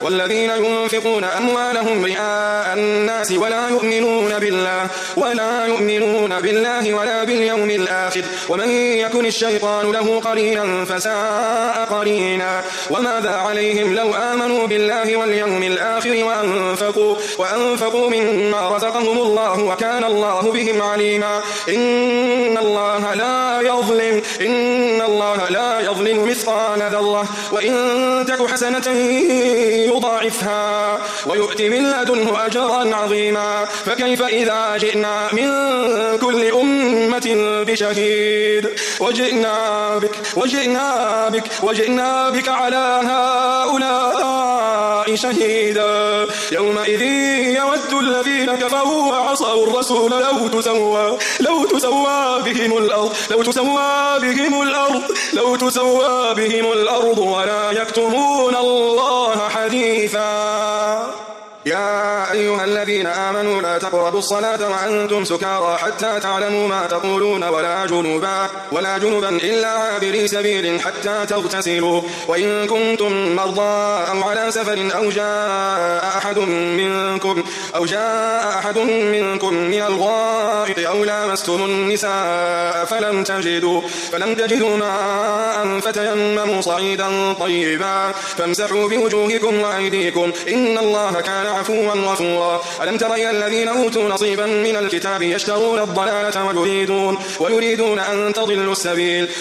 والذين ينفقون أموالهم رئاء الناس ولا يؤمنون بالله ولا باليوم الآخر ومن يكن الشيطان له قرينا فساء قرينا وماذا عليهم لو آمنوا بالله واليوم الآخر وأنفقوا مما رزقهم الله وكان الله بهم عليما. إن الله لا يظلم مثقال ذرة وإن تك حسنة يضاعفها ويؤت من لدنه أجرا عظيما. فكيف إذا جئنا من كل أمة بشهيد وجئنا بك على هؤلاء شهيدا. يومئذ يود الذين كفروا وعصوا الرسول لو تسوى بهم الأرض ولا يكتمون الله حديثا. يا أيها الذين آمنوا لا تقربوا الصلاة وأنتم سكارى حتى تعلموا ما تقولون ولا جنبا إلا عابري سبيل حتى تغتسلوا وإن كنتم مرضى أو على سفر أو جاء أحد منكم من الغائط أو لامستم النساء فلم تجدوا ماء فتيمموا صعيدا طيبا فامسحوا بوجوهكم وأيديكم إن الله كان عفوا غفورا. ألم تر إلى الذين أوتوا نصيبا من الكتاب يشترون الضلالة ويريدون أن تضلوا السبيل